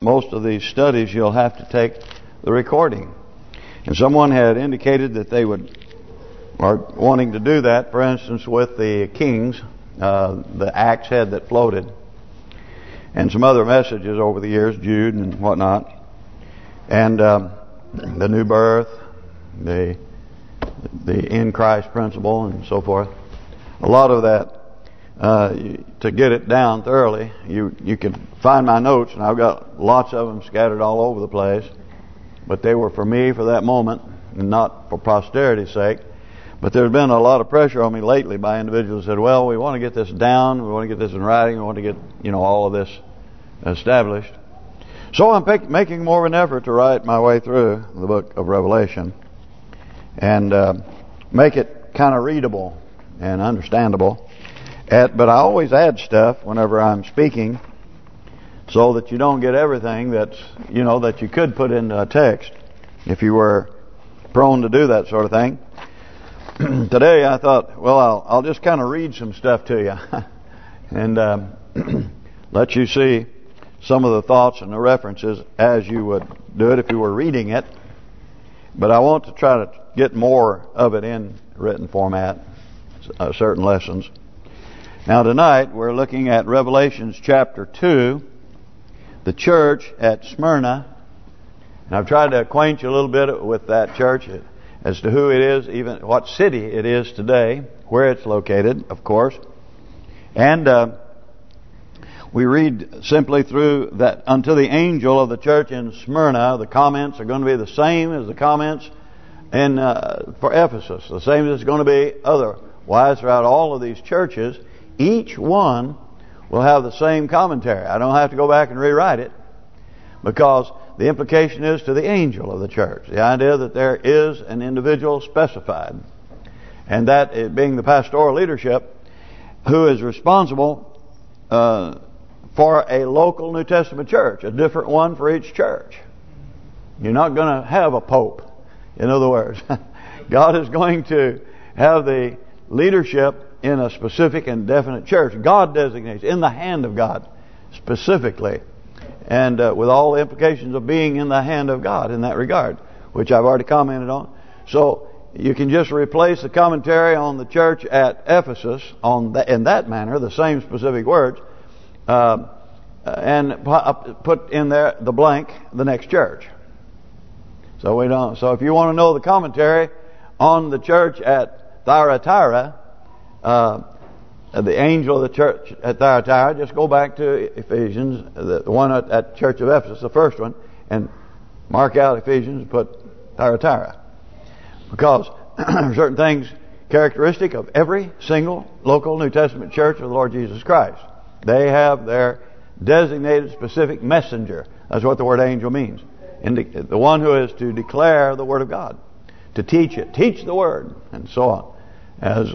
most of these studies you'll have to take the recording. And someone had indicated that they are wanting to do that, for instance, with the Kings, the axe head that floated, and some other messages over the years, Jude and whatnot, and the new birth, the in Christ principle, and so forth. A lot of that, to get it down thoroughly, you can find my notes, and I've got lots of them scattered all over the place. But they were for me for that moment, and not for posterity's sake. But there's been a lot of pressure on me lately by individuals who said, well, we want to get this down, we want to get this in writing, we want to get all of this established. So I'm making more of an effort to write my way through the book of Revelation and make it kind of readable and understandable. But I always add stuff whenever I'm speaking, so that you don't get everything that's that you could put into a text if you were prone to do that sort of thing. Today I thought, well, I'll just kind of read some stuff to you and let you see some of the thoughts and the references as you would do it if you were reading it. But I want to try to get more of it in written format, certain lessons. Now tonight we're looking at Revelations chapter 2, the church at Smyrna. And I've tried to acquaint you a little bit with that church as to who it is, even what city it is today, where it's located, of course. And we read simply through that, unto the angel of the church in Smyrna. The comments are going to be the same as the comments for Ephesus, the same as it's going to be otherwise throughout all of these churches. Each one will have the same commentary. I don't have to go back and rewrite it, because the implication is to the angel of the church. The idea that there is an individual specified, and that it being the pastoral leadership who is responsible for a local New Testament church, a different one for each church. You're not going to have a pope. In other words, God is going to have the leadership in a specific and definite church. God designates, in the hand of God, specifically. And with all the implications of being in the hand of God in that regard, which I've already commented on. So you can just replace the commentary on the church at Ephesus in that manner, the same specific words, and put in there the blank, the next church. So we don't. So if you want to know the commentary on the church at Thyatira, the angel of the church at Thyatira, just go back to Ephesians, the one at Church of Ephesus, the first one, and mark out Ephesians and put Thyatira. Because there are certain things characteristic of every single local New Testament church of the Lord Jesus Christ. They have their designated specific messenger. That's what the word angel means. And the one who is to declare the Word of God, to teach it, teach the Word, and so on, as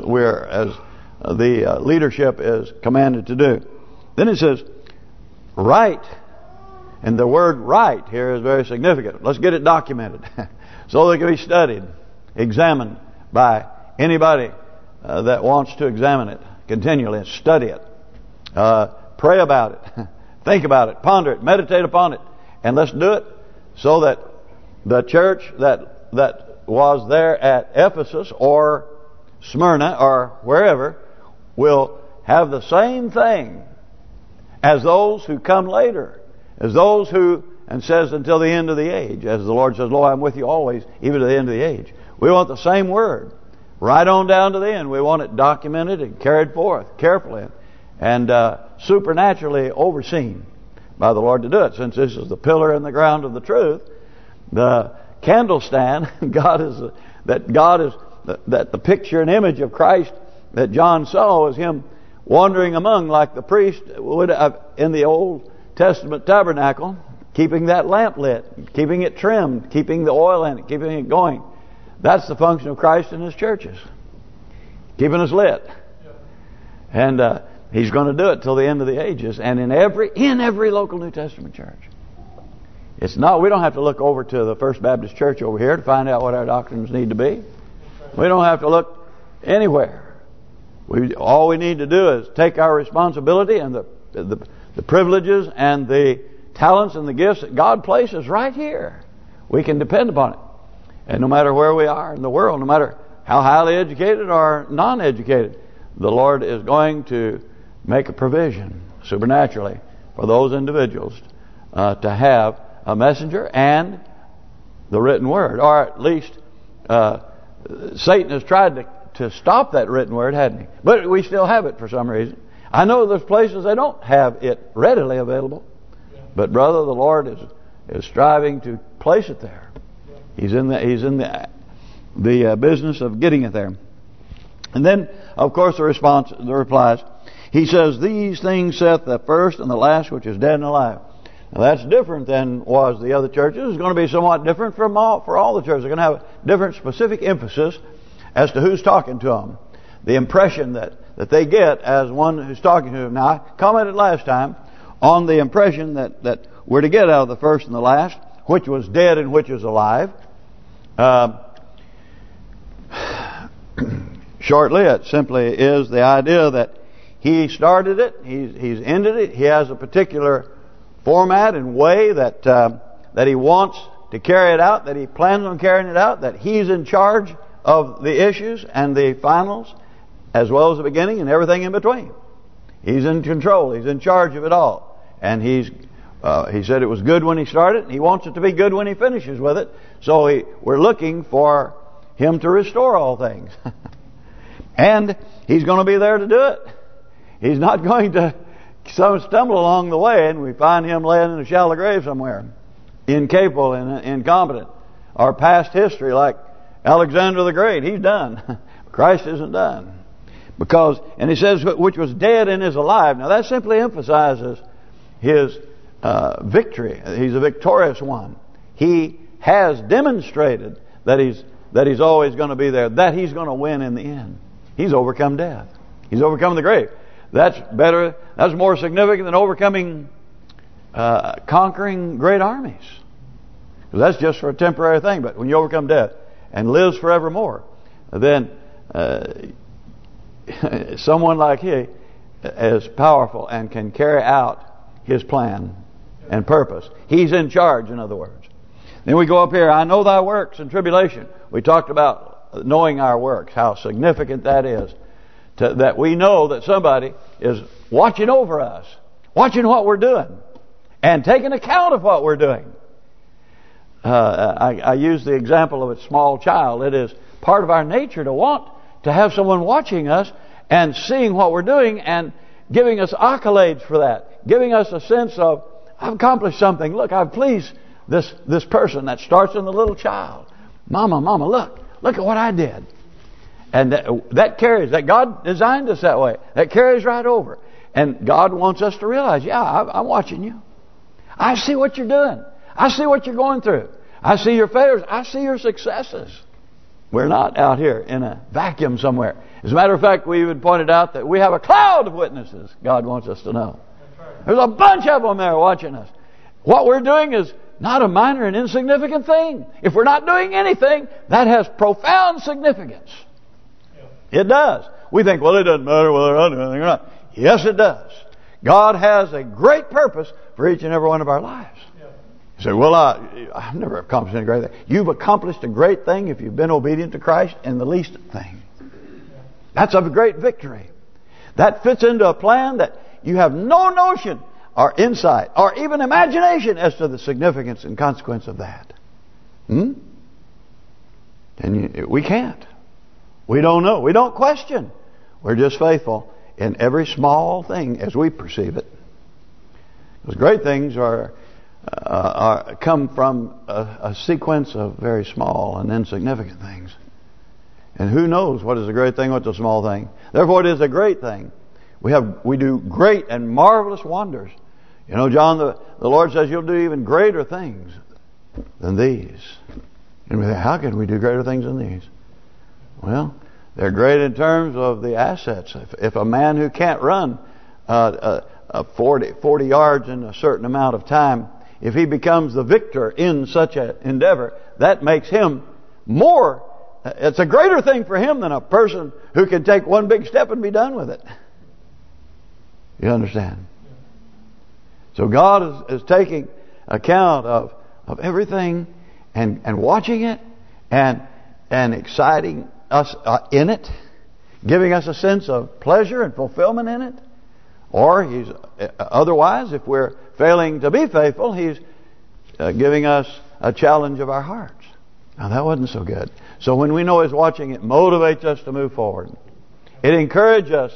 the leadership is commanded to do. Then it says, write. And the word write here is very significant. Let's get it documented so that it can be studied, examined by anybody that wants to examine it continually and study it. Pray about it, think about it, ponder it, meditate upon it. And let's do it so that the church that was there at Ephesus or Smyrna or wherever will have the same thing as those who come later, as those who, and says until the end of the age, as the Lord says, lo, I'm with you always, even to the end of the age. We want the same word right on down to the end. We want it documented and carried forth carefully and supernaturally overseen by the Lord to do it. Since this is the pillar and the ground of the truth, the candlestand, that the picture and image of Christ that John saw was Him wandering among, like the priest would have in the Old Testament tabernacle, keeping that lamp lit, keeping it trimmed, keeping the oil in it, keeping it going. That's the function of Christ in His churches, keeping us lit. And He's going to do it till the end of the ages, and in every local New Testament church. It's not. We don't have to look over to the First Baptist Church over here to find out what our doctrines need to be. We don't have to look anywhere. All we need to do is take our responsibility and the privileges and the talents and the gifts that God places right here. We can depend upon it. And no matter where we are in the world, no matter how highly educated or non-educated, the Lord is going to make a provision supernaturally for those individuals to have a messenger and the written word. Or at least Satan has tried to stop that written word, hadn't he? But we still have it for some reason. I know there's places they don't have it readily available. But brother, the Lord is striving to place it there. He's in the business of getting it there. And then, of course, the replies. He says, "These things saith the first and the last, which is dead and alive." Now that's different than was the other churches. It's going to be somewhat different for all the churches. They're going to have a different specific emphasis as to who's talking to them. The impression that they get as one who's talking to them. Now, I commented last time on the impression that we're to get out of the first and the last, which was dead and which is alive. Shortly, it simply is the idea that he started it, he's ended it. He has a particular format and way that he wants to carry it out, that he plans on carrying it out, that he's in charge of the issues and the finals, as well as the beginning and everything in between. He's in control. He's in charge of it all. And he said it was good when he started, and he wants it to be good when he finishes with it. So we're looking for him to restore all things. And he's going to be there to do it. He's not going to stumble along the way and we find him laying in a shallow grave somewhere, incapable and incompetent. Or past history like Alexander the Great. He's done. Christ isn't done. And he says, which was dead and is alive. Now that simply emphasizes his victory. He's a victorious one. He has demonstrated that he's always going to be there, that he's going to win in the end. He's overcome death. He's overcome the grave. That's better. That's more significant than overcoming, conquering great armies. Because that's just for a temporary thing. But when you overcome death and lives forevermore, then someone like he is powerful and can carry out his plan and purpose. He's in charge, in other words. Then we go up here. I know thy works and tribulation. We talked about knowing our works, how significant that is. That we know that somebody is watching over us, watching what we're doing, and taking account of what we're doing. I use the example of a small child. It is part of our nature to want to have someone watching us and seeing what we're doing and giving us accolades for that, giving us a sense of, I've accomplished something. Look, I've pleased this person. That starts in the little child. Mama, look at what I did. And that carries, that God designed us that way. That carries right over. And God wants us to realize, I'm watching you. I see what you're doing. I see what you're going through. I see your failures. I see your successes. We're not out here in a vacuum somewhere. As a matter of fact, we even pointed out that we have a cloud of witnesses. God wants us to know. There's a bunch of them there watching us. What we're doing is not a minor and insignificant thing. If we're not doing anything, that has profound significance. It does. We think, well, it doesn't matter whether I do anything or not. Yes, it does. God has a great purpose for each and every one of our lives. You say, well, I've never accomplished any great thing. You've accomplished a great thing if you've been obedient to Christ in the least thing. That's a great victory. That fits into a plan that you have no notion or insight or even imagination as to the significance and consequence of that. And we can't. We don't know. We don't question. We're just faithful in every small thing as we perceive it. Because great things come from a sequence of very small and insignificant things. And who knows what is a great thing, what's a small thing. Therefore it is a great thing. We do great and marvelous wonders. You know, John, the Lord says you'll do even greater things than these. And we think, how can we do greater things than these? Well, they're great in terms of the assets. If a man who can't run 40 yards in a certain amount of time, if he becomes the victor in such an endeavor, that makes him more. It's a greater thing for him than a person who can take one big step and be done with it. You understand? So God is taking account of everything and watching it and exciting us in it, giving us a sense of pleasure and fulfillment in it. Or He's otherwise, if we're failing to be faithful, He's giving us a challenge of our hearts. Now that wasn't so good. So when we know He's watching, it motivates us to move forward. It encourages us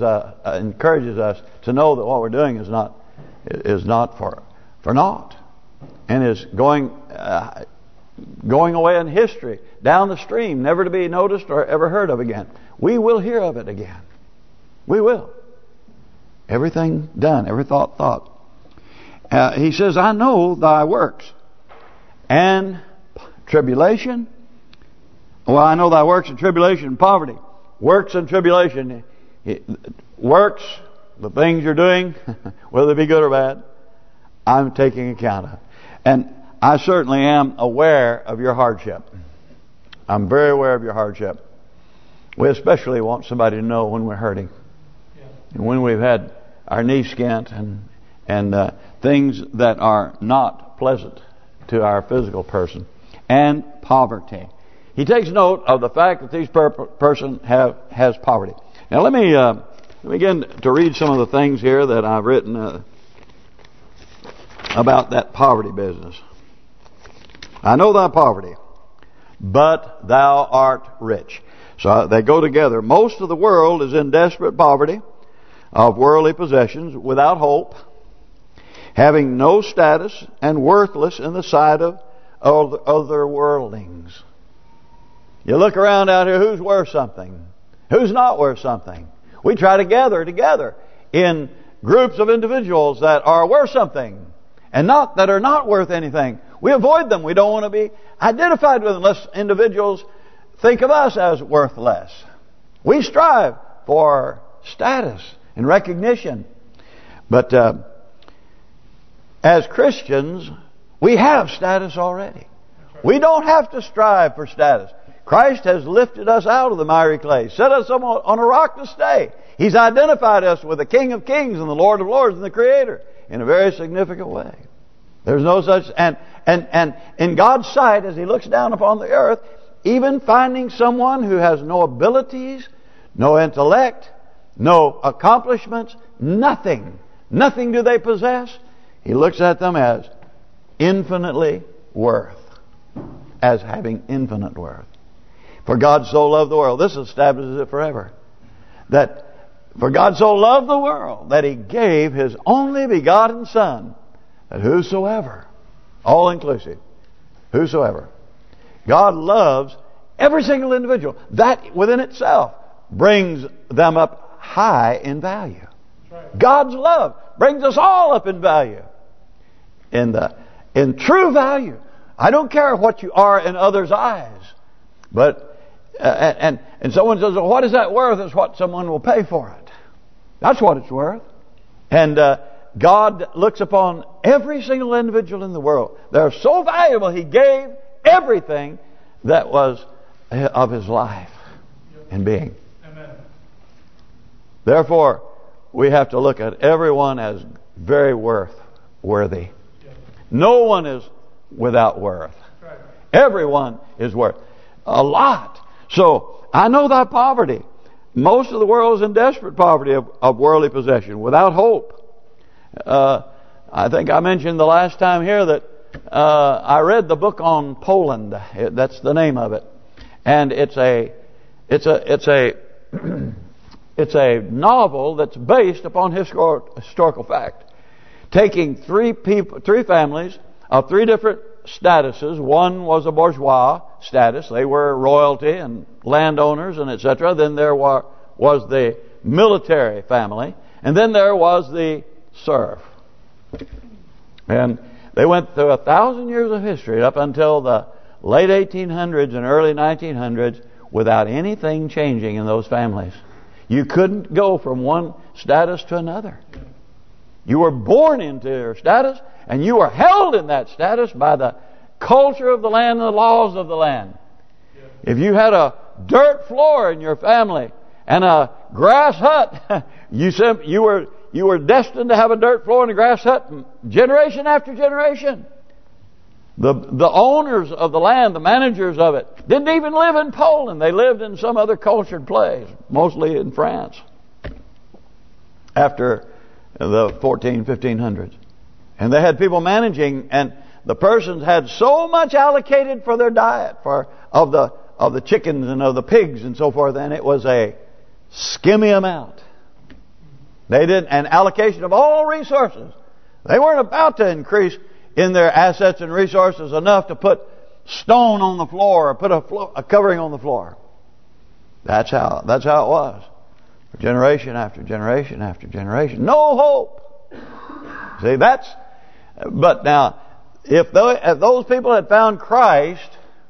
to know that what we're doing is not for naught, and is going away in history, down the stream, never to be noticed or ever heard of again. We will hear of it again. We will. Everything done, every thought. He says, I know thy works and tribulation. Well, I know thy works and tribulation and poverty. Works and tribulation. Works, the things you're doing, whether they be good or bad, I'm taking account of. And I certainly am aware of your hardship. I'm very aware of your hardship. We especially want somebody to know when we're hurting. And when we've had our knee skint and things that are not pleasant to our physical person. And poverty. He takes note of the fact that this person has poverty. Now let me begin to read some of the things here that I've written about that poverty business. I know thy poverty, but thou art rich. So they go together. Most of the world is in desperate poverty of worldly possessions, without hope, having no status, and worthless in the sight of other worldlings. You look around out here, who's worth something? Who's not worth something? We try to gather together in groups of individuals that are worth something and that are not worth anything. We avoid them. We don't want to be identified with them unless individuals think of us as worthless. We strive for status and recognition. But as Christians, we have status already. We don't have to strive for status. Christ has lifted us out of the miry clay, set us on a rock to stay. He's identified us with the King of Kings and the Lord of Lords and the Creator in a very significant way. There's no such... And in God's sight, as He looks down upon the earth, even finding someone who has no abilities, no intellect, no accomplishments, nothing do they possess, He looks at them as infinitely worth, as having infinite worth. For God so loved the world, this establishes it forever, that for God so loved the world that He gave His only begotten Son, that whosoever, all inclusive, whosoever, God loves every single individual. That within itself brings them up high in value. Right. God's love brings us all up in value. In true value. I don't care what you are in others' eyes. But and someone says, well, what is that worth? It's what someone will pay for it. That's what it's worth. And God looks upon every single individual in the world. They're so valuable, He gave everything that was of His life and being. Amen. Therefore, we have to look at everyone as very worthy. No one is without worth. Everyone is worth a lot. So, I know thy poverty. Most of the world is in desperate poverty of worldly possession, without hope. I think I mentioned the last time here that I read the book on Poland. That's the name of it, and it's a novel that's based upon historical fact, taking three families of three different statuses. One was a bourgeois status; they were royalty and landowners and etc. Then there was the military family, and then there was the serf. And they went through 1,000 years of history up until the late 1800s and early 1900s without anything changing in those families. You couldn't go from one status to another. You were born into your status, and you were held in that status by the culture of the land and the laws of the land. If you had a dirt floor in your family and a grass hut, you you were destined to have a dirt floor and a grass hut generation after generation. The owners of the land, the managers of it, didn't even live in Poland. They lived in some other cultured place, mostly in France, after the 1500s. And they had people managing, and the persons had so much allocated for their diet, of the chickens and of the pigs and so forth, and it was a skimmy amount. They did an allocation of all resources. They weren't about to increase in their assets and resources enough to put stone on the floor or put a covering on the floor. That's how it was. For generation after generation after generation. No hope. See, but now, if those people had found Christ,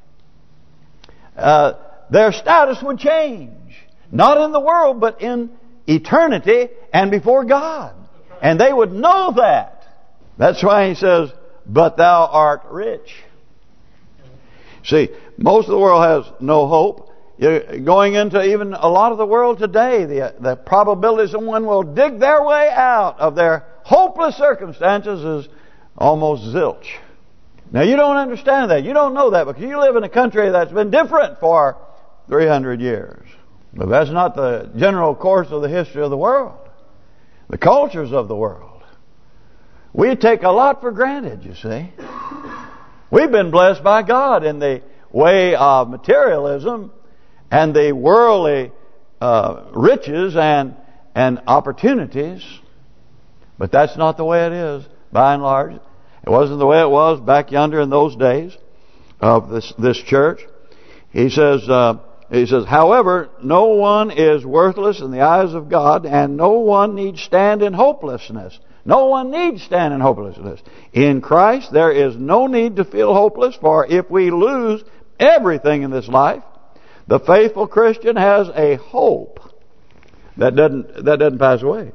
their status would change. Not in the world, but in eternity and before God. And they would know that. That's why he says, but thou art rich. See, most of the world has no hope. You're going into even a lot of the world today, the probability someone will dig their way out of their hopeless circumstances is almost zilch. Now, you don't understand that. You don't know that because you live in a country that's been different for 300 years. But that's not the general course of the history of the world. The cultures of the world. We take a lot for granted, you see. We've been blessed by God in the way of materialism and the worldly riches and opportunities. But that's not the way it is, by and large. It wasn't the way it was back yonder in those days of this church. He says, however, no one is worthless in the eyes of God, and no one needs stand in hopelessness. No one needs stand in hopelessness. In Christ, there is no need to feel hopeless, for if we lose everything in this life, the faithful Christian has a hope that doesn't pass away.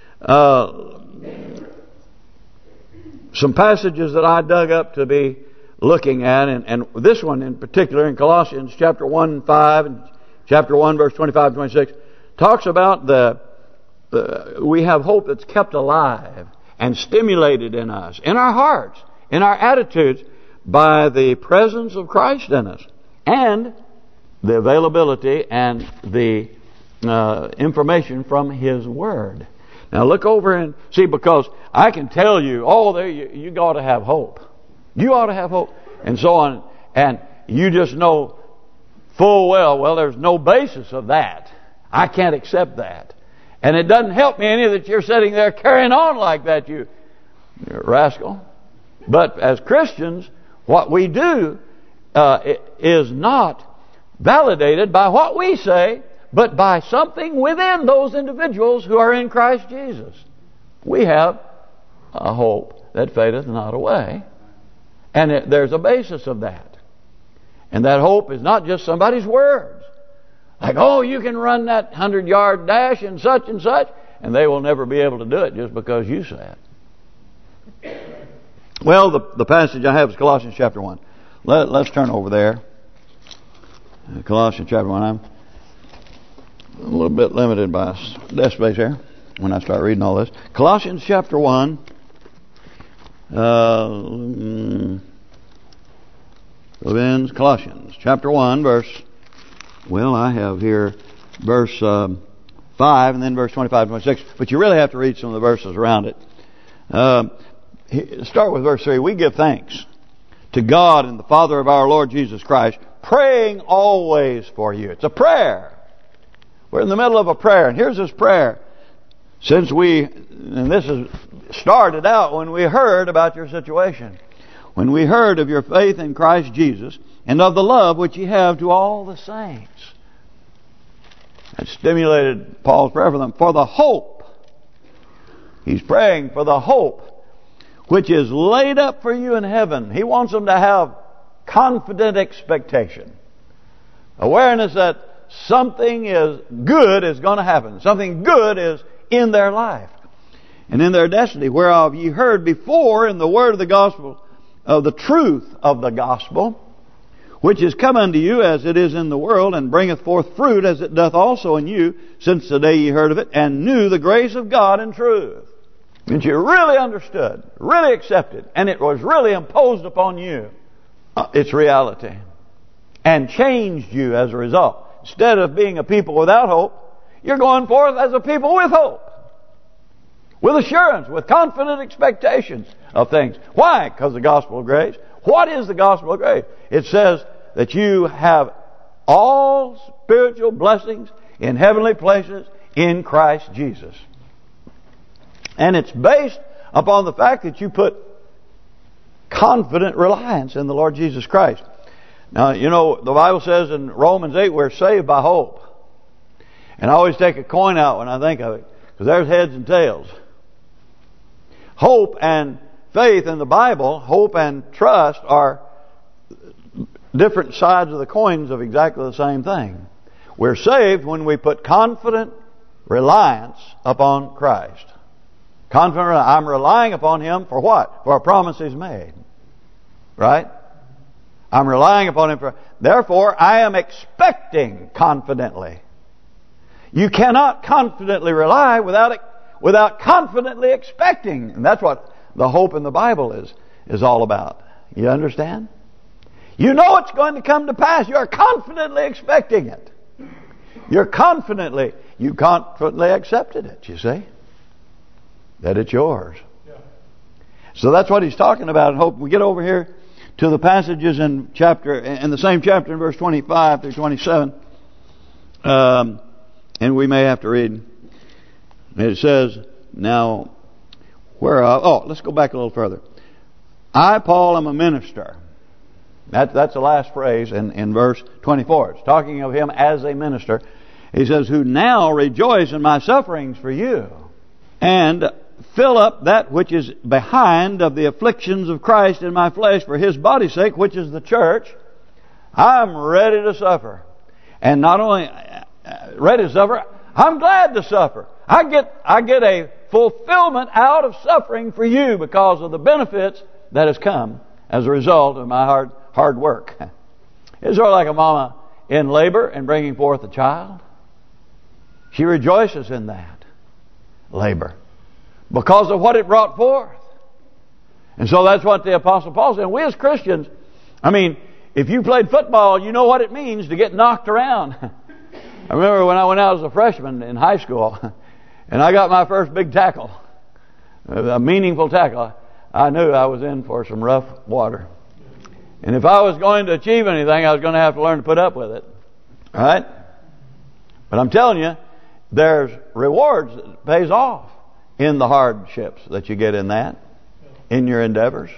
Some passages that I dug up to be looking at, and this one in particular in Colossians chapter 1:5 and chapter 1 verse 25 and 26 talks about we have hope that's kept alive and stimulated in us, in our hearts, in our attitudes, by the presence of Christ in us and the availability and the information from His Word. Now look over and see, because I can tell you, you got to have hope. You ought to have hope, and so on. And you just know full well, there's no basis of that. I can't accept that. And it doesn't help me any that you're sitting there carrying on like that, you rascal. But as Christians, what we do is not validated by what we say, but by something within those individuals who are in Christ Jesus. We have a hope that fadeth not away. And there's a basis of that. And that hope is not just somebody's words. Like, you can run that 100-yard dash and such, and they will never be able to do it just because you say it. Well, the passage I have is Colossians chapter 1. Let's turn over there. Colossians chapter 1. I'm a little bit limited by desk space here when I start reading all this. Colossians chapter 1. Colossians chapter 1 verse, I have here verse 5 and then verse 25 and 26, but you really have to read some of the verses around it. Start with verse 3. We give thanks to God and the Father of our Lord Jesus Christ, praying always for you. It's a prayer. We're in the middle of a prayer, and here's this prayer. And this is started out when we heard about your situation. When we heard of your faith in Christ Jesus and of the love which ye have to all the saints. That stimulated Paul's prayer for them. For the hope. He's praying for the hope which is laid up for you in heaven. He wants them to have confident expectation. Awareness that something good is going to happen. Something good is in their life and in their destiny, whereof ye heard before in the word of the gospel, of the truth of the gospel, which is come unto you as it is in the world, and bringeth forth fruit as it doth also in you, since the day ye heard of it, and knew the grace of God in truth. And you really understood, really accepted, and it was really imposed upon you, its reality, and changed you as a result. Instead of being a people without hope, you're going forth as a people with hope, with assurance, with confident expectations of things. Why? Because the gospel of grace. What is the gospel of grace? It says that you have all spiritual blessings in heavenly places in Christ Jesus. And it's based upon the fact that you put confident reliance in the Lord Jesus Christ. Now, you know, the Bible says in Romans 8, we're saved by hope. And I always take a coin out when I think of it, because there's heads and tails. Hope and faith in the Bible, hope and trust, are different sides of the coins of exactly the same thing. We're saved when we put confident reliance upon Christ. Confident, I'm relying upon Him for what? For a promise He's made. Right? I'm relying upon Him for... Therefore, I am expecting confidently. You cannot confidently rely without confidently expecting. And that's what the hope in the Bible is all about. You understand? You know it's going to come to pass. You are confidently expecting it. You confidently accepted it, you see. That it's yours. Yeah. So that's what he's talking about. And hope we get over here to the passages in the same chapter in verse 25 through 27. And we may have to read. It says, now, let's go back a little further. I, Paul, am a minister. That's the last phrase in verse 24. It's talking of him as a minister. He says, who now rejoice in my sufferings for you, and fill up that which is behind of the afflictions of Christ in my flesh for His body's sake, which is the church. I'm ready to suffer. And not only ready to suffer, I'm glad to suffer. I get a fulfillment out of suffering for you because of the benefits that has come as a result of my hard work. It's sort of like a mama in labor and bringing forth a child. She rejoices in that labor because of what it brought forth. And so that's what the Apostle Paul said. And we as Christians, I mean, if you played football, you know what it means to get knocked around. I remember when I went out as a freshman in high school, and I got my first big tackle, a meaningful tackle. I knew I was in for some rough water. And if I was going to achieve anything, I was going to have to learn to put up with it. All right? But I'm telling you, there's rewards that pays off in the hardships that you get in that, in your endeavors.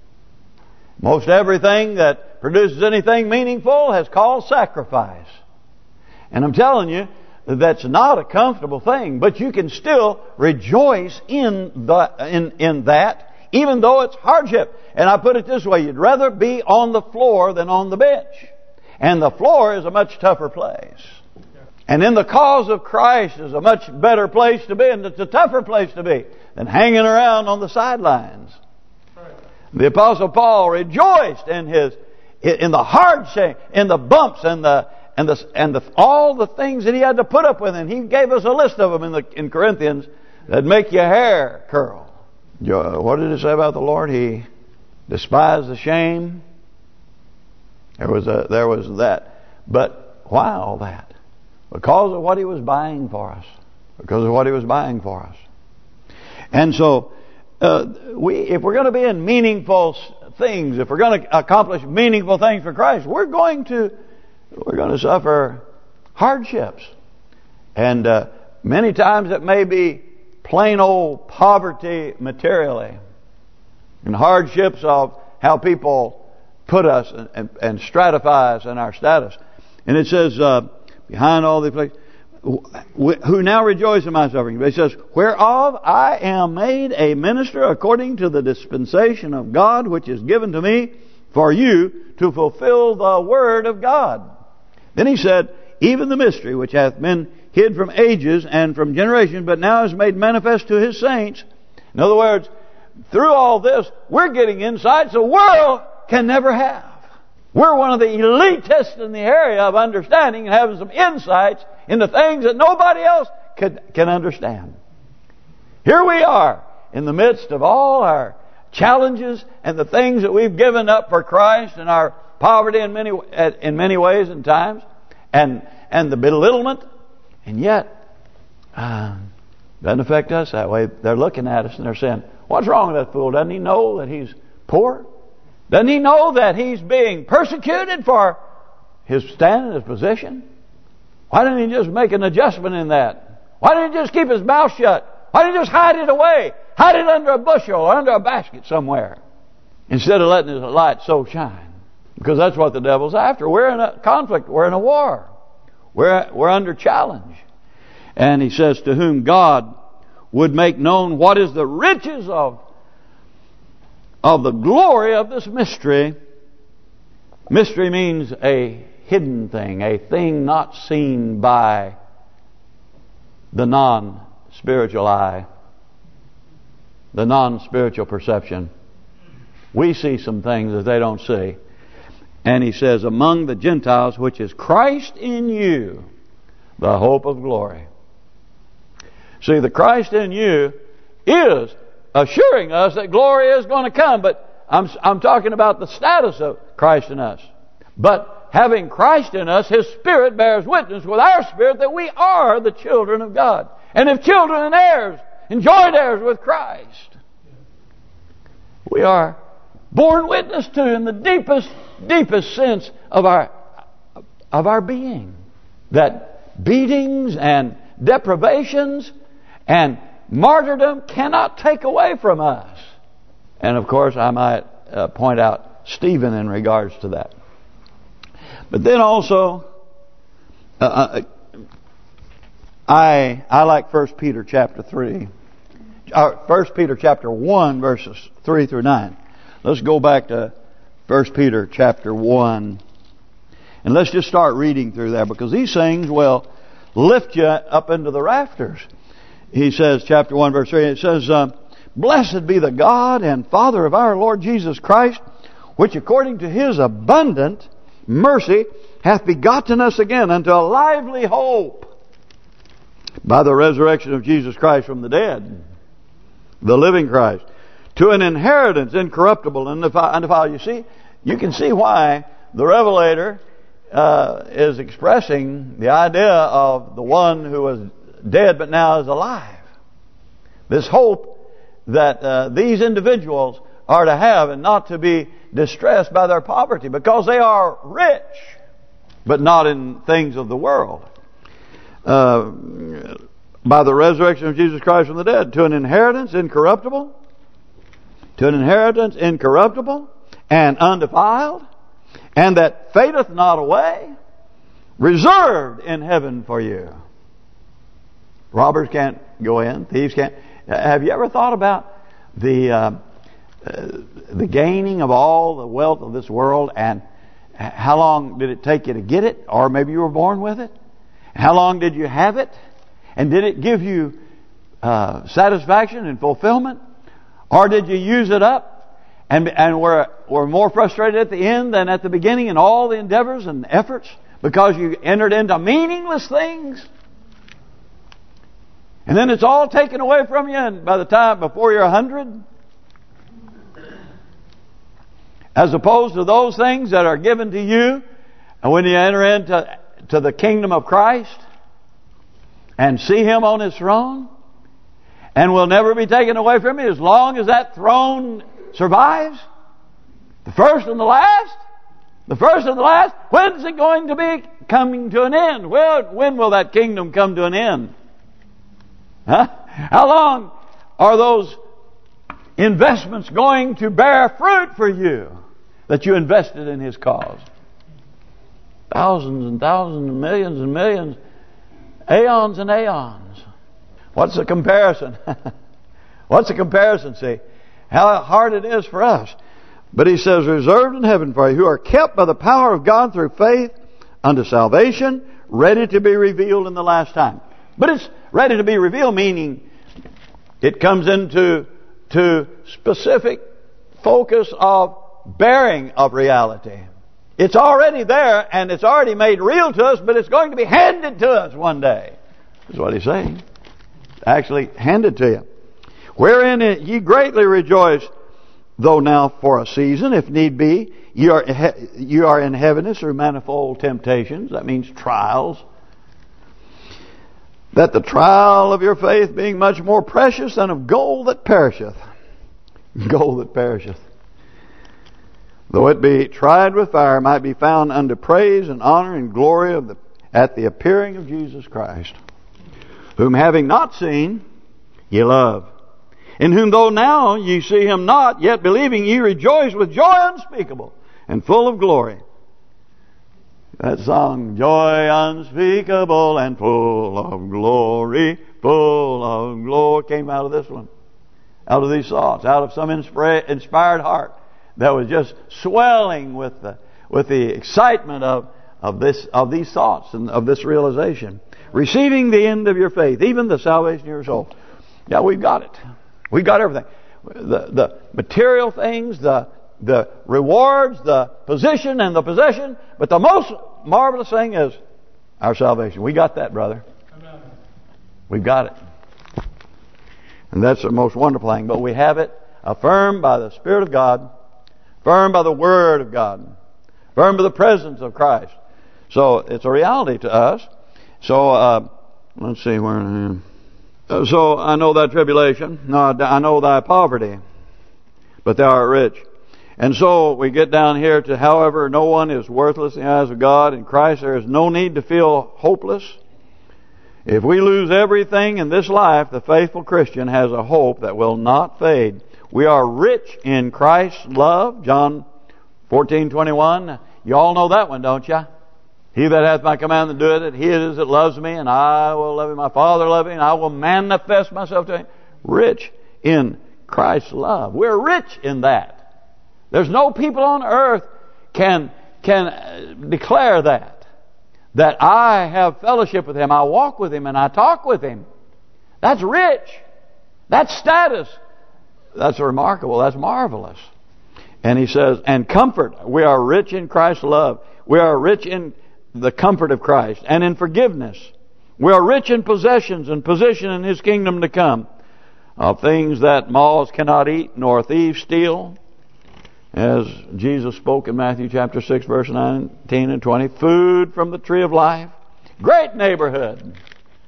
Most everything that produces anything meaningful has caused sacrifice. And I'm telling you, that's not a comfortable thing, but you can still rejoice in that, even though it's hardship. And I put it this way, you'd rather be on the floor than on the bench. And the floor is a much tougher place. And in the cause of Christ is a much better place to be, and it's a tougher place to be than hanging around on the sidelines. The Apostle Paul rejoiced in the hardship, in the bumps, and all the things that he had to put up with, and he gave us a list of them in Corinthians that make your hair curl. What did it say about the Lord? He despised the shame. There was that, but why all that? Because of what He was buying for us. Because of what He was buying for us. And so, if we're going to be in meaningful things, if we're going to accomplish meaningful things for Christ, we're going to suffer hardships. And many times it may be plain old poverty materially, and hardships of how people put us and stratify us in our status. And it says, behind all the afflictions, who now rejoice in my suffering. But it says, whereof I am made a minister according to the dispensation of God, which is given to me for you to fulfill the word of God. Then he said, even the mystery which hath been hid from ages and from generations, but now is made manifest to His saints. In other words, through all this, we're getting insights the world can never have. We're one of the elitists in the area of understanding and having some insights into things that nobody else can understand. Here we are in the midst of all our challenges and the things that we've given up for Christ and our poverty in many ways and times, and the belittlement, and yet doesn't affect us that way. They're looking at us and they're saying, "What's wrong with that fool? Doesn't he know that he's poor? Doesn't he know that he's being persecuted for his stand and his position? Why didn't he just make an adjustment in that? Why didn't he just keep his mouth shut? Why didn't he just hide it away? Hide it under a bushel or under a basket somewhere, instead of letting his light so shine?" Because that's what the devil's after. We're in a conflict. We're in a war. We're under challenge. And he says, to whom God would make known what is the riches of the glory of this mystery. Mystery means a hidden thing, a thing not seen by the non-spiritual eye, the non-spiritual perception. We see some things that they don't see. And he says, among the Gentiles, which is Christ in you, the hope of glory. See, the Christ in you is assuring us that glory is going to come. But I'm talking about the status of Christ in us. But having Christ in us, His Spirit bears witness with our spirit that we are the children of God. And if children and heirs, and joint heirs with Christ, we are born witness to in the deepest sense of our being, that beatings and deprivations and martyrdom cannot take away from us. And of course I might point out Stephen in regards to that. But then also I like 1 Peter chapter 3. 1 Peter chapter 1 verses 3 through 9. Let's go back to 1 Peter chapter 1. And let's just start reading through there, because these things will lift you up into the rafters. He says, chapter 1 verse 3, it says, blessed be the God and Father of our Lord Jesus Christ, which according to His abundant mercy hath begotten us again unto a lively hope by the resurrection of Jesus Christ from the dead, the living Christ, to an inheritance incorruptible and undefiled. You see, you can see why the Revelator is expressing the idea of the one who was dead but now is alive. This hope that these individuals are to have, and not to be distressed by their poverty, because they are rich, but not in things of the world. By the resurrection of Jesus Christ from the dead, to an inheritance incorruptible, and undefiled, and that fadeth not away, reserved in heaven for you. Robbers can't go in, thieves can't. Have you ever thought about the gaining of all the wealth of this world, and how long did it take you to get it? Or maybe you were born with it. How long did you have it? And did it give you satisfaction and fulfillment? Or did you use it up and were more frustrated at the end than at the beginning in all the endeavors and efforts, because you entered into meaningless things? And then it's all taken away from you, and by the time before you're 100, as opposed to those things that are given to you, and when you enter into the kingdom of Christ and see Him on His throne, and will never be taken away from you as long as that throne survives. The first and the last. When's it going to be coming to an end? When will that kingdom come to an end? Huh? How long are those investments going to bear fruit for you that you invested in His cause? Thousands and thousands and millions, aeons and aeons. What's the comparison? What's the comparison? See how hard it is for us. But he says, reserved in heaven for you, who are kept by the power of God through faith unto salvation, ready to be revealed in the last time. But it's ready to be revealed, meaning it comes into specific focus of bearing of reality. It's already there, and it's already made real to us, but it's going to be handed to us one day. That's what he's saying. Actually handed to you. Wherein ye greatly rejoice, though now for a season, if need be, you are in heaviness through manifold temptations. That means trials. That the trial of your faith, being much more precious than of gold that perisheth. Gold that perisheth. Though it be tried with fire, might be found unto praise and honor and glory at the appearing of Jesus Christ. Whom having not seen, ye love. In whom though now ye see him not, yet believing ye rejoice with joy unspeakable and full of glory. That song, joy unspeakable and full of glory, came out of this one. Out of these thoughts, out of some inspired heart that was just swelling with the excitement of these thoughts and of this realization. Receiving the end of your faith, even the salvation of your soul. Yeah, we've got it. We've got everything. The material things, the rewards, the position and the possession. But the most marvelous thing is our salvation. We got that, brother. We've got it. And that's the most wonderful thing. But we have it affirmed by the Spirit of God, affirmed by the Word of God, affirmed by the presence of Christ. So it's a reality to us. So let's see where I am. So I know thy tribulation. No, I know thy poverty, but thou art rich. And so we get down here to, however, no one is worthless in the eyes of God. In Christ there is no need to feel hopeless. If we lose everything in this life, the faithful Christian has a hope that will not fade. We are rich in Christ's love. John 14:21. You all know that one, don't you? He that hath my command to do it, he it is that loves me, and I will love him. My Father love him, and I will manifest myself to him. Rich in Christ's love. We're rich in that. There's no people on earth can declare that I have fellowship with him, I walk with him, and I talk with him. That's rich. That's status. That's remarkable. That's marvelous. And he says, and comfort. We are rich in Christ's love. We are rich in the comfort of Christ and in forgiveness. We are rich in possessions and position in his kingdom to come, of things that moths cannot eat nor thieves steal, as Jesus spoke in Matthew chapter 6 verse 19 and 20. Food from the tree of life, great neighborhood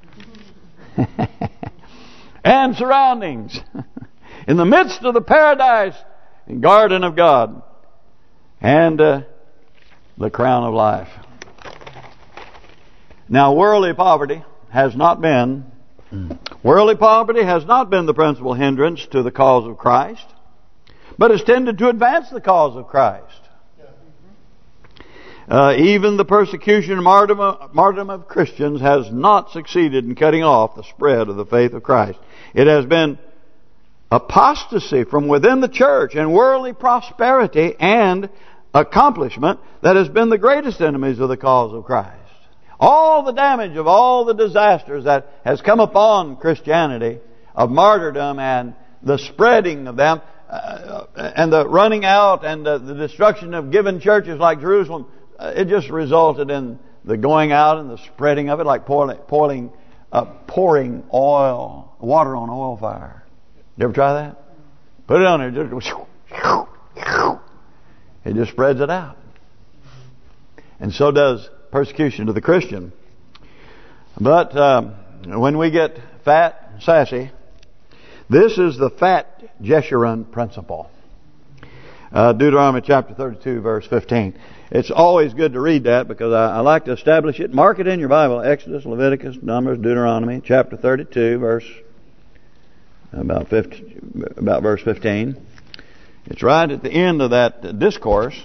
and surroundings in the midst of the paradise and garden of God, and the crown of life. Now, worldly poverty has not been the principal hindrance to the cause of Christ, but has tended to advance the cause of Christ. Even the persecution and martyrdom of Christians has not succeeded in cutting off the spread of the faith of Christ. It has been apostasy from within the church and worldly prosperity and accomplishment that has been the greatest enemies of the cause of Christ. All the damage of all the disasters that has come upon Christianity, of martyrdom and the spreading of them, and the running out and the destruction of given churches like Jerusalem, it just resulted in the going out and the spreading of it, like pouring water on oil fire. You ever try that? Put it on there, it just spreads it out. And so does persecution to the Christian. But when we get fat and sassy, this is the fat Jeshurun principle. Deuteronomy chapter 32 verse 15. It's always good to read that because I like to establish it. Mark it in your Bible. Exodus, Leviticus, Numbers, Deuteronomy chapter 32 verse about verse 15. It's right at the end of that discourse.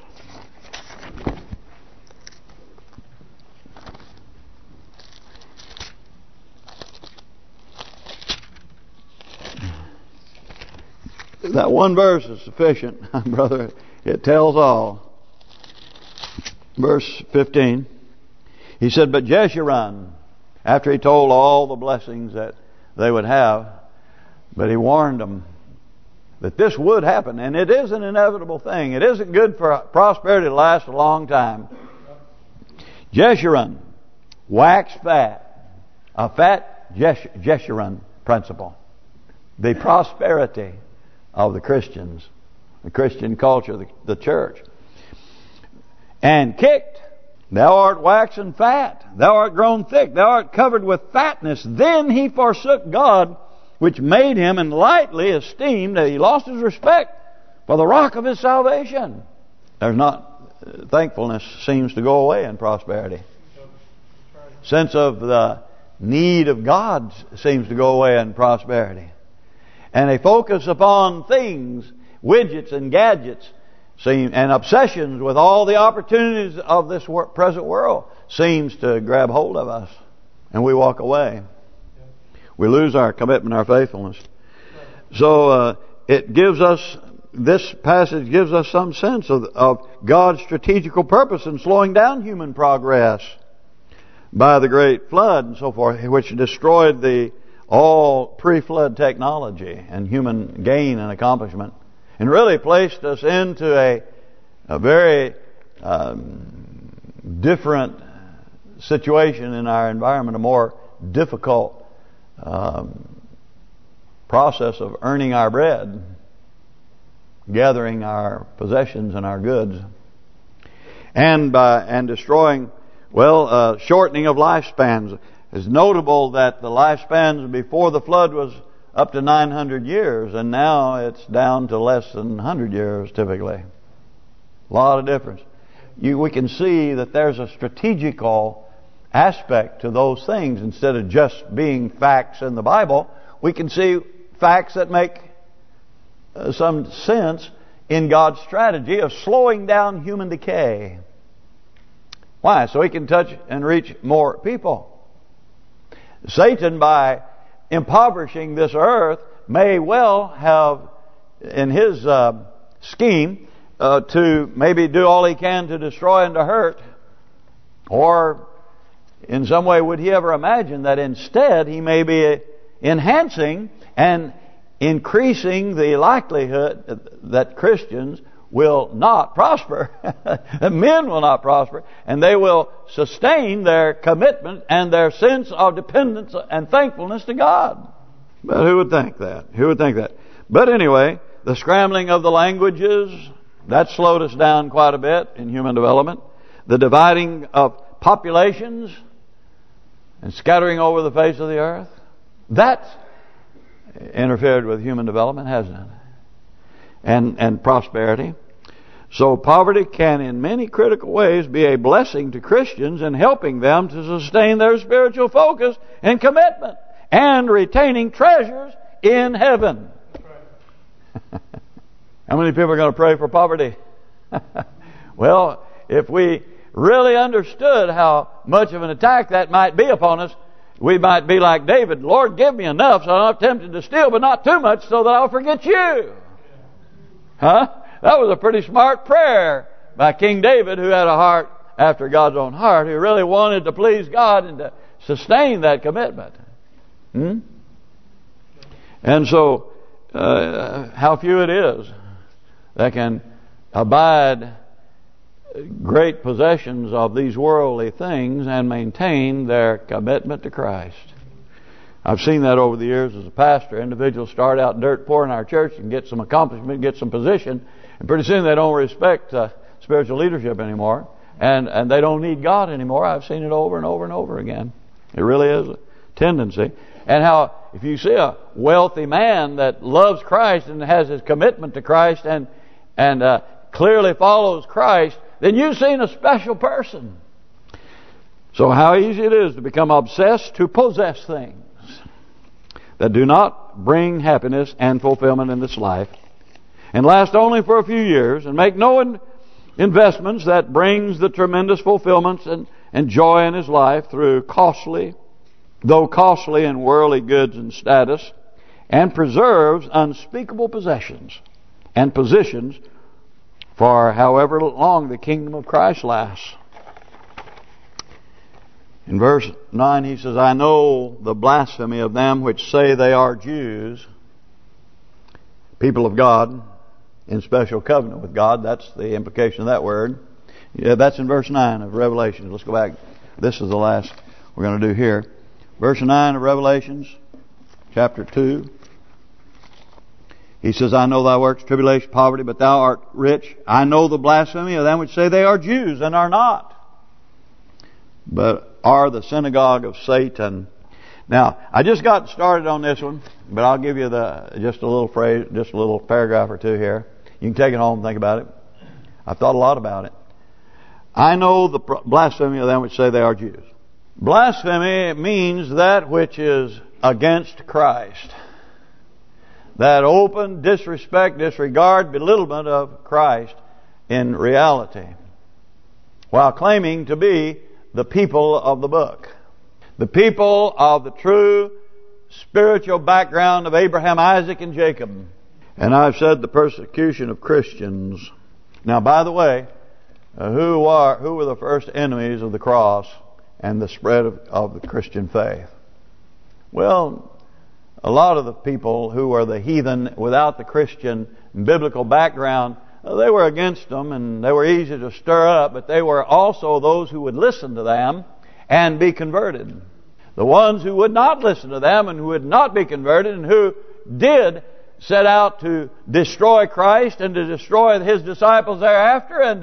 That one verse is sufficient, brother. It tells all. Verse 15. He said, but Jeshurun, after he told all the blessings that they would have, but he warned them that this would happen. And it is an inevitable thing. It isn't good for prosperity to last a long time. Jeshurun, wax fat. A fat Jeshurun principle. The prosperity of the Christians, the Christian culture, the church. And kicked, thou art waxen fat, thou art grown thick, thou art covered with fatness. Then he forsook God, which made him, and lightly esteemed, that he lost his respect for the rock of his salvation. Thankfulness seems to go away in prosperity. Sense of the need of God seems to go away in prosperity. And a focus upon things, widgets and gadgets, and obsessions with all the opportunities of this present world seems to grab hold of us. And we walk away. We lose our commitment, our faithfulness. So it gives us, this passage gives us some sense of God's strategical purpose in slowing down human progress by the great flood and so forth, which destroyed all pre-flood technology and human gain and accomplishment, and really placed us into a very different situation in our environment, a more difficult process of earning our bread, gathering our possessions and our goods, and destroying, shortening of lifespans. It's notable that the lifespans before the flood was up to 900 years, and now it's down to less than 100 years typically. A lot of difference. We can see that there's a strategical aspect to those things. Instead of just being facts in the Bible, we can see facts that make some sense in God's strategy of slowing down human decay. Why? So He can touch and reach more people. Satan, by impoverishing this earth, may well have, in his scheme, to maybe do all he can to destroy and to hurt. Or in some way, would he ever imagine that instead he may be enhancing and increasing the likelihood that Christians will not prosper, that men will not prosper, and they will sustain their commitment and their sense of dependence and thankfulness to God. But who would think that? Who would think that? But anyway, the scrambling of the languages, that slowed us down quite a bit in human development. The dividing of populations and scattering over the face of the earth, that's interfered with human development, hasn't it? And prosperity. So poverty can in many critical ways be a blessing to Christians in helping them to sustain their spiritual focus and commitment and retaining treasures in heaven. How many people are going to pray for poverty? Well, if we really understood how much of an attack that might be upon us, we might be like David. Lord, give me enough so I'm not tempted to steal, but not too much so that I'll forget you. Huh? That was a pretty smart prayer by King David, who had a heart after God's own heart, who really wanted to please God and to sustain that commitment. And so, how few it is that can abide great possessions of these worldly things and maintain their commitment to Christ. I've seen that over the years as a pastor. Individuals start out dirt poor in our church and get some accomplishment, get some position, and pretty soon they don't respect spiritual leadership anymore, and they don't need God anymore. I've seen it over and over and over again. It really is a tendency. And how if you see a wealthy man that loves Christ and has his commitment to Christ and clearly follows Christ, then you've seen a special person. So how easy it is to become obsessed to possess things that do not bring happiness and fulfillment in this life, and last only for a few years, and make no investments that brings the tremendous fulfillments and joy in his life through costly and worldly goods and status, and preserves unspeakable possessions and positions for however long the kingdom of Christ lasts. In verse 9 he says, I know the blasphemy of them which say they are Jews. people of God in special covenant with God. That's the implication of that word. Yeah, that's in verse 9 of Revelation. Let's go back. This is the last we're going to do here. Verse 9 of Revelations, chapter 2. He says, I know thy works, tribulation, poverty, but thou art rich. I know the blasphemy of them which say they are Jews and are not, but are the synagogue of Satan. Now, I just got started on this one, but I'll give you just a little phrase, just a little paragraph or two here. You can take it home and think about it. I've thought a lot about it. I know the blasphemy of them which say they are Jews. Blasphemy means that which is against Christ. That open disrespect, disregard, belittlement of Christ in reality, while claiming to be the people of the book. The people of the true spiritual background of Abraham, Isaac, and Jacob. And I've said the persecution of Christians. Now, by the way, who were the first enemies of the cross and the spread of the Christian faith? Well, a lot of the people who were the heathen without the Christian biblical background, they were against them and they were easy to stir up, but they were also those who would listen to them and be converted. The ones who would not listen to them and who would not be converted and who did set out to destroy Christ and to destroy His disciples thereafter and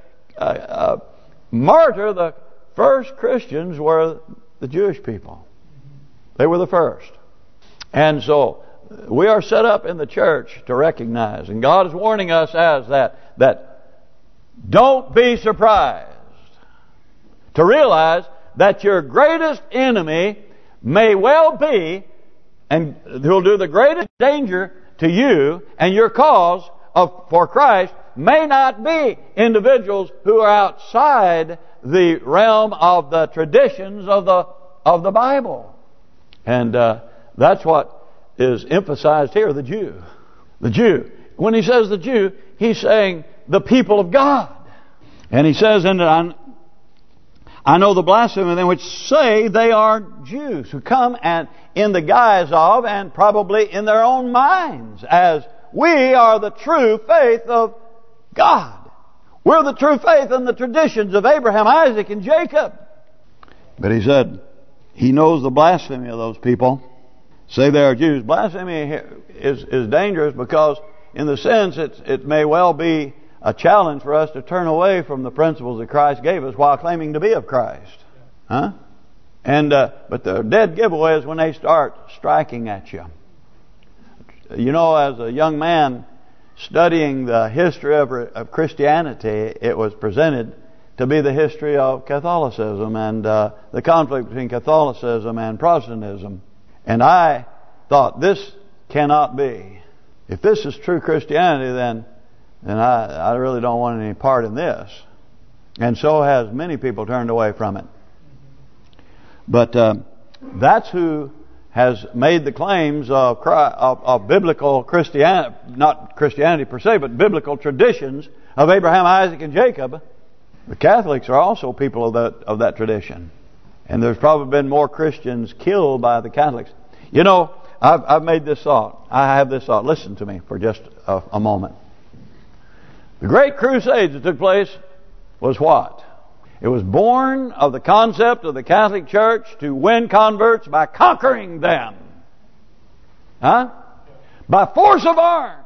to martyr the first Christians were the Jewish people. They were the first. And so we are set up in the church to recognize, and God is warning us as that don't be surprised to realize that your greatest enemy may well be, and who'll do the greatest danger to you and your cause for Christ, may not be individuals who are outside the realm of the traditions of the Bible. And that's what is emphasized here, the Jew. The Jew. When he says the Jew, he's saying the people of God. And he says, I know the blasphemy of them which say they are Jews, who come and in the guise of, and probably in their own minds, as we are the true faith of God. We're the true faith and the traditions of Abraham, Isaac, and Jacob. But he said, he knows the blasphemy of those people. Say they are Jews. Blasphemy is dangerous because, in the sense, it may well be a challenge for us to turn away from the principles that Christ gave us while claiming to be of Christ. Huh? And but the dead giveaway is when they start striking at you. You know, as a young man studying the history of Christianity, it was presented to be the history of Catholicism and the conflict between Catholicism and Protestantism. And I thought, this cannot be. If this is true Christianity, then I really don't want any part in this. And so has many people turned away from it. But that's who has made the claims of biblical Christianity, not Christianity per se, but biblical traditions of Abraham, Isaac, and Jacob. The Catholics are also people of that tradition. And there's probably been more Christians killed by the Catholics. You know, I've made this thought. I have this thought. Listen to me for just a moment. The great crusades that took place was what? It was born of the concept of the Catholic Church to win converts by conquering them. Huh? By force of arms.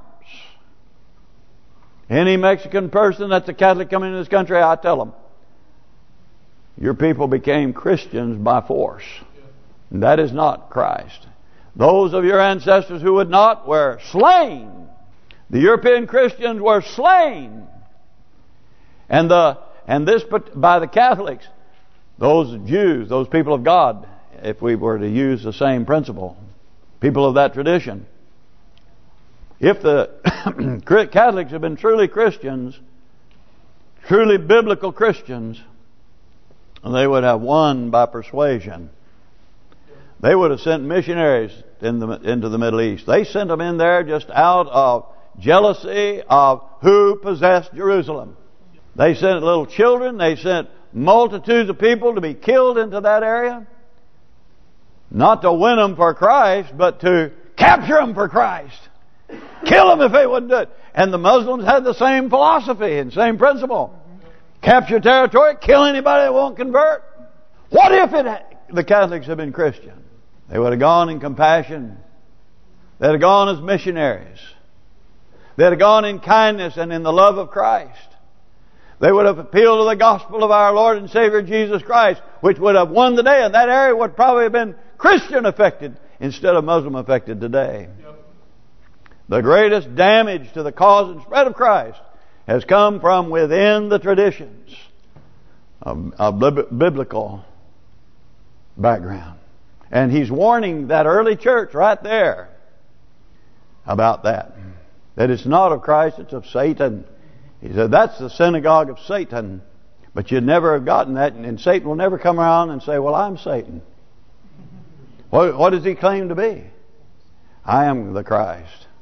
Any Mexican person that's a Catholic coming into this country, I tell them, your people became Christians by force. And that is not Christ. Those of your ancestors who would not were slain. The European Christians were slain. And this by the Catholics, those Jews, those people of God, if we were to use the same principle, people of that tradition. If the Catholics had been truly Christians, truly biblical Christians, they would have won by persuasion. They would have sent missionaries into the Middle East. They sent them in there just out of jealousy of who possessed Jerusalem. They sent little children. They sent multitudes of people to be killed into that area. Not to win them for Christ, but to capture them for Christ. Kill them if they wouldn't do it. And the Muslims had the same philosophy and same principle. Capture territory, kill anybody that won't convert. What if the Catholics had been Christian? They would have gone in compassion. They'd have gone as missionaries. They'd have gone in kindness and in the love of Christ. They would have appealed to the gospel of our Lord and Savior Jesus Christ, which would have won the day. And that area would probably have been Christian affected instead of Muslim affected today. Yep. The greatest damage to the cause and spread of Christ has come from within the traditions of biblical background. And he's warning that early church right there about that. That it's not of Christ, it's of Satan. He said that's the synagogue of Satan. But you'd never have gotten that. And Satan will never come around and say, well, I'm Satan. What does he claim to be? I am the Christ.